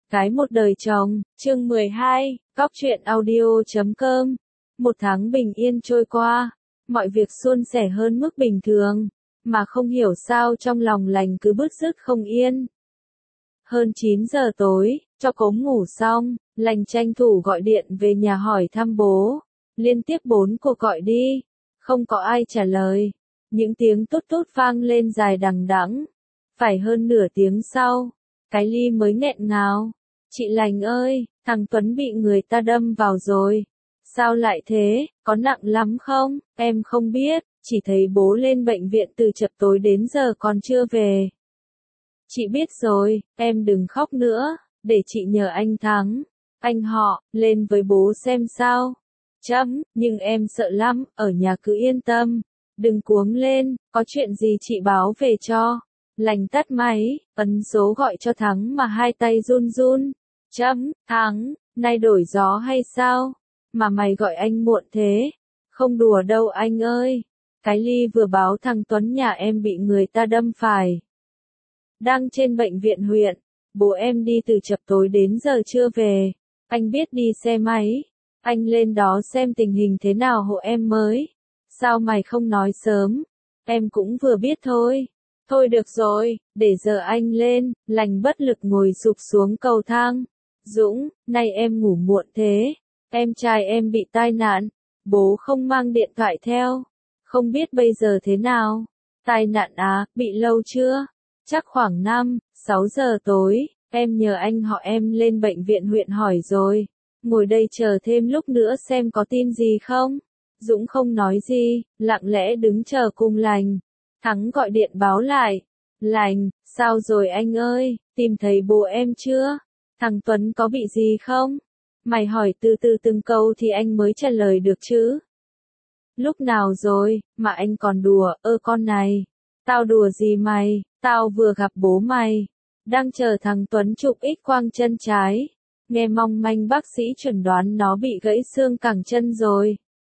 Cái một đời chồng, chương 12, Cóc truyện audio.com. Một tháng bình yên trôi qua, mọi việc suôn sẻ hơn mức bình thường, mà không hiểu sao trong lòng Lành cứ bứt rứt không yên. Hơn 9 giờ tối, cho Cốm ngủ xong, Lành tranh thủ gọi điện về nhà hỏi thăm bố. Liên tiếp 4 cuộc gọi đi, không có ai trả lời. Những tiếng tút tút vang lên dài đằng đẵng. Phải hơn nửa tiếng sau, cái Ly mới nghẹn ngào. Chị Lành ơi, thằng Tuấn bị người ta đâm vào rồi. Sao lại thế, có nặng lắm không? Em không biết, chỉ thấy bố lên bệnh viện từ chập tối đến giờ còn chưa về. Chị biết rồi, em đừng khóc nữa, để chị nhờ anh Thắng, anh họ, lên với bố xem sao. Nhưng em sợ lắm, ở nhà cứ yên tâm, đừng cuống lên, có chuyện gì chị báo về cho. Lành tắt máy, ấn số gọi cho Thắng mà hai tay run run. Thắng, nay đổi gió hay sao? Mà mày gọi anh muộn thế? Không đùa đâu anh ơi. Cái Ly vừa báo thằng Tuấn nhà em bị người ta đâm phải. Đang trên bệnh viện huyện, bố em đi từ chập tối đến giờ chưa về. Anh biết đi xe máy. Anh lên đó xem tình hình thế nào hộ em mới. Sao mày không nói sớm? Em cũng vừa biết thôi. Thôi được rồi, để giờ anh lên. Lành bất lực ngồi sụp xuống cầu thang. Dũng, nay em ngủ muộn thế. Em trai em bị tai nạn. Bố không mang điện thoại theo. Không biết bây giờ thế nào. Tai nạn à, bị lâu chưa? Chắc khoảng 6 giờ tối. Em nhờ anh họ em lên bệnh viện huyện hỏi rồi. Ngồi đây chờ thêm lúc nữa xem có tin gì không. Dũng không nói gì, lặng lẽ đứng chờ cùng Lành. Thắng gọi điện báo lại. Lành, sao rồi anh ơi, tìm thấy bố em chưa? Thằng Tuấn có bị gì không? Mày hỏi từ từ từng câu thì anh mới trả lời được chứ. Lúc nào rồi, mà anh còn đùa, con này. Tao đùa gì mày, tao vừa gặp bố mày. Đang chờ thằng Tuấn chụp X-quang chân trái. Nghe mong manh bác sĩ chuẩn đoán nó bị gãy xương cẳng chân rồi.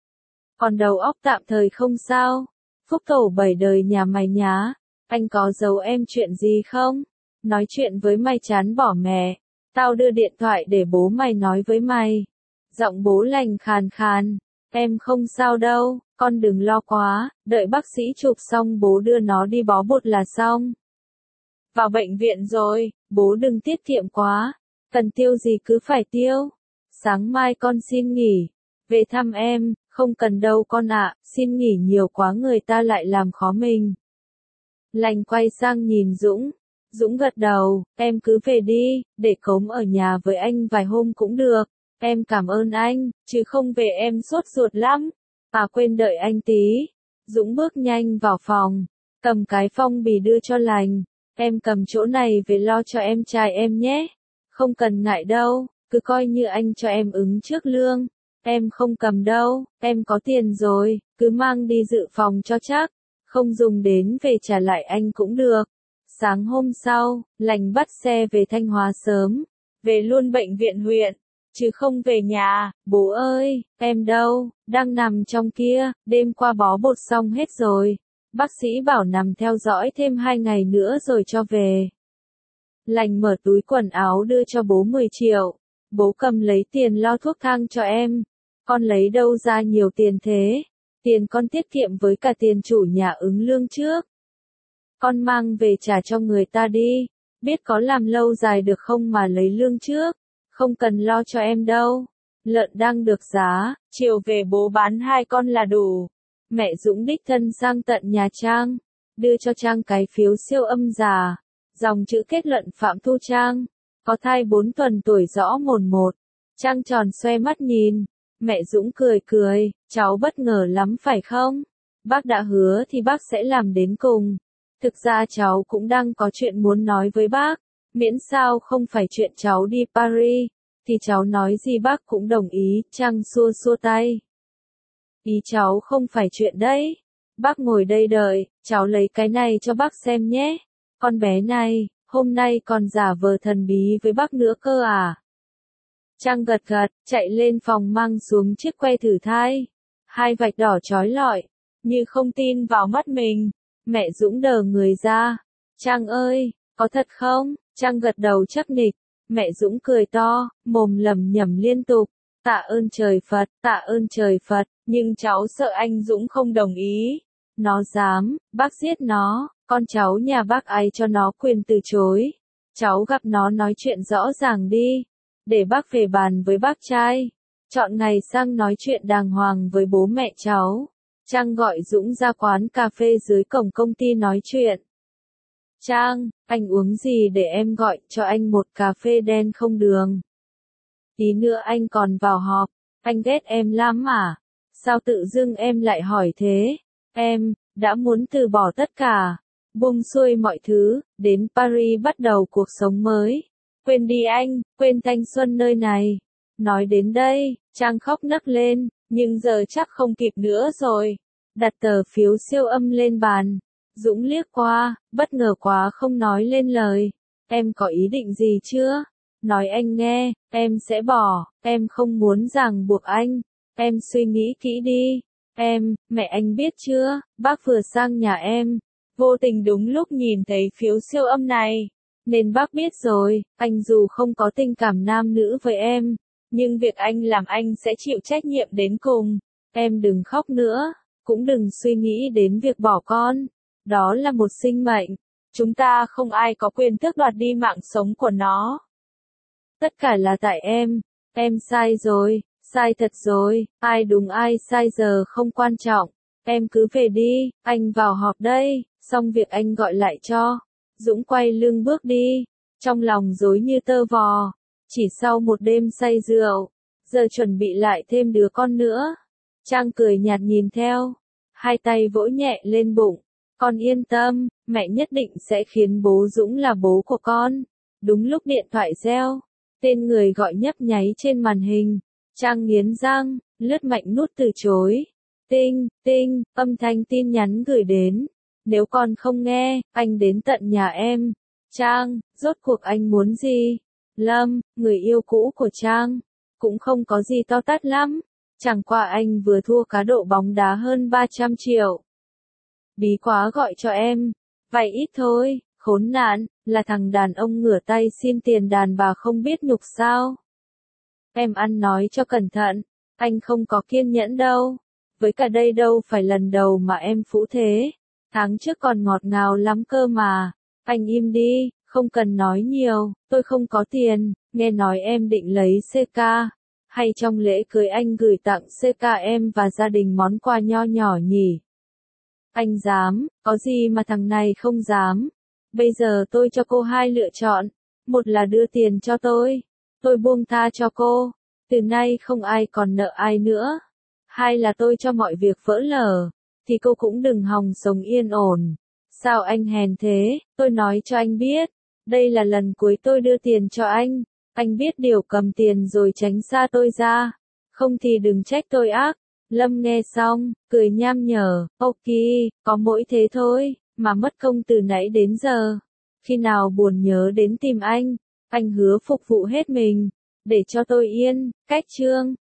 Còn đầu óc tạm thời không sao. Phúc tổ 7 đời nhà mày nhá. Anh có giấu em chuyện gì không? Nói chuyện với mày chán bỏ mẹ. Tao đưa điện thoại để bố mày nói với mày. Giọng bố Lành khàn khàn. Em không sao đâu, con đừng lo quá, đợi bác sĩ chụp xong bố đưa nó đi bó bột là xong. Vào bệnh viện rồi, bố đừng tiết kiệm quá. Cần tiêu gì cứ phải tiêu. Sáng mai con xin nghỉ. Về thăm em, không cần đâu con ạ, xin nghỉ nhiều quá người ta lại làm khó mình. Lành quay sang nhìn Dũng. Dũng gật đầu, em cứ về đi, để Cốm ở nhà với anh vài hôm cũng được. Em cảm ơn anh, chứ không về em sốt ruột lắm. À quên đợi anh tí. Dũng bước nhanh vào phòng, cầm cái phong bì đưa cho Lành. Em cầm chỗ này về lo cho em trai em nhé. Không cần ngại đâu, cứ coi như anh cho em ứng trước lương. Em không cầm đâu, em có tiền rồi, cứ mang đi dự phòng cho chắc. Không dùng đến về trả lại anh cũng được. Sáng hôm sau, Lành bắt xe về Thanh Hóa sớm. Về luôn bệnh viện huyện, chứ không về nhà. Bố ơi, em đâu, đang nằm trong kia, đêm qua bó bột xong hết rồi. Bác sĩ bảo nằm theo dõi thêm 2 ngày nữa rồi cho về. Lành mở túi quần áo đưa cho bố 10 triệu. Bố cầm lấy tiền lo thuốc thang cho em. Con lấy đâu ra nhiều tiền thế? Tiền con tiết kiệm với cả tiền chủ nhà ứng lương trước. Con mang về trả cho người ta đi. Biết có làm lâu dài được không mà lấy lương trước. Không cần lo cho em đâu. Lợn đang được giá, chiều về bố bán 2 con là đủ. Mẹ Dũng đích thân sang tận nhà Trang. Đưa cho Trang cái phiếu siêu âm già. Dòng chữ kết luận Phạm Thu Trang. Có thai 4 tuần tuổi rõ mồn một. Trang tròn xoe mắt nhìn. Mẹ Dũng cười cười, cháu bất ngờ lắm phải không? Bác đã hứa thì bác sẽ làm đến cùng. Thực ra cháu cũng đang có chuyện muốn nói với bác. Miễn sao không phải chuyện cháu đi Paris. Thì cháu nói gì bác cũng đồng ý. Trang xua xua tay. Ý cháu không phải chuyện đấy. Bác ngồi đây đợi, cháu lấy cái này cho bác xem nhé. Con bé này, hôm nay còn giả vờ thần bí với bác nữa cơ à? Trang gật gật, chạy lên phòng mang xuống chiếc que thử thai. 2 vạch đỏ chói lọi, như không tin vào mắt mình. Mẹ Dũng đờ người ra. Trang ơi, có thật không? Trang gật đầu chắc nịch. Mẹ Dũng cười to, mồm lẩm nhẩm liên tục. Tạ ơn trời Phật, nhưng cháu sợ anh Dũng không đồng ý. Nó dám, bác giết nó, con cháu nhà bác ai cho nó quyền từ chối. Cháu gặp nó nói chuyện rõ ràng đi, để bác về bàn với bác trai. Chọn ngày sang nói chuyện đàng hoàng với bố mẹ cháu. Trang gọi Dũng ra quán cà phê dưới cổng công ty nói chuyện. Trang, anh uống gì để em gọi cho anh một cà phê đen không đường. Tí nữa anh còn vào họp, anh ghét em lắm à? Sao tự dưng em lại hỏi thế? Em, đã muốn từ bỏ tất cả, buông xuôi mọi thứ, đến Paris bắt đầu cuộc sống mới. Quên đi anh, quên thanh xuân nơi này. Nói đến đây, Trang khóc nấc lên, nhưng giờ chắc không kịp nữa rồi. Đặt tờ phiếu siêu âm lên bàn. Dũng liếc qua, bất ngờ quá không nói lên lời. Em có ý định gì chưa? Nói anh nghe, em sẽ bỏ, em không muốn ràng buộc anh. Em suy nghĩ kỹ đi. Mẹ anh biết chưa, bác vừa sang nhà em. Vô tình đúng lúc nhìn thấy phiếu siêu âm này. Nên bác biết rồi, anh dù không có tình cảm nam nữ với em. Nhưng việc anh làm anh sẽ chịu trách nhiệm đến cùng. Em đừng khóc nữa, cũng đừng suy nghĩ đến việc bỏ con. Đó là một sinh mệnh. Chúng ta không ai có quyền tước đoạt đi mạng sống của nó. Tất cả là tại em sai rồi, sai thật rồi, ai đúng ai sai giờ không quan trọng. Em cứ về đi, anh vào họp đây, xong việc anh gọi lại cho. Dũng quay lưng bước đi, trong lòng rối như tơ vò. Chỉ sau một đêm say rượu, giờ chuẩn bị lại thêm đứa con nữa. Trang cười nhạt nhìn theo, hai tay vỗ nhẹ lên bụng. Con yên tâm, mẹ nhất định sẽ khiến bố Dũng là bố của con. Đúng lúc điện thoại reo, tên người gọi nhấp nháy trên màn hình. Trang nghiến răng, lướt mạnh nút từ chối. Tinh, tinh, âm thanh tin nhắn gửi đến. Nếu con không nghe, anh đến tận nhà em. Trang, rốt cuộc anh muốn gì? Lâm, người yêu cũ của Trang, cũng không có gì to tát lắm. Chẳng qua anh vừa thua cá độ bóng đá hơn 300 triệu. Bí quá gọi cho em. Vậy ít thôi, khốn nạn, là thằng đàn ông ngửa tay xin tiền đàn bà không biết nhục sao. Em ăn nói cho cẩn thận, anh không có kiên nhẫn đâu. Với cả đây đâu phải lần đầu mà em phũ thế. Tháng trước còn ngọt ngào lắm cơ mà. Anh im đi, không cần nói nhiều, tôi không có tiền, nghe nói em định lấy CK. Hay trong lễ cưới anh gửi tặng CK em và gia đình món quà nho nhỏ nhỉ? Anh dám, có gì mà thằng này không dám. Bây giờ tôi cho cô hai lựa chọn. Một là đưa tiền cho tôi buông tha cho cô. Từ nay không ai còn nợ ai nữa. Hai là tôi cho mọi việc vỡ lở. Thì cô cũng đừng hòng sống yên ổn. Sao anh hèn thế, tôi nói cho anh biết. Đây là lần cuối tôi đưa tiền cho anh. Anh biết điều cầm tiền rồi tránh xa tôi ra. Không thì đừng trách tôi ác. Lâm nghe xong, cười nham nhở, ok, có mỗi thế thôi, mà mất công từ nãy đến giờ. Khi nào buồn nhớ đến tìm anh hứa phục vụ hết mình, để cho tôi yên, cách chương.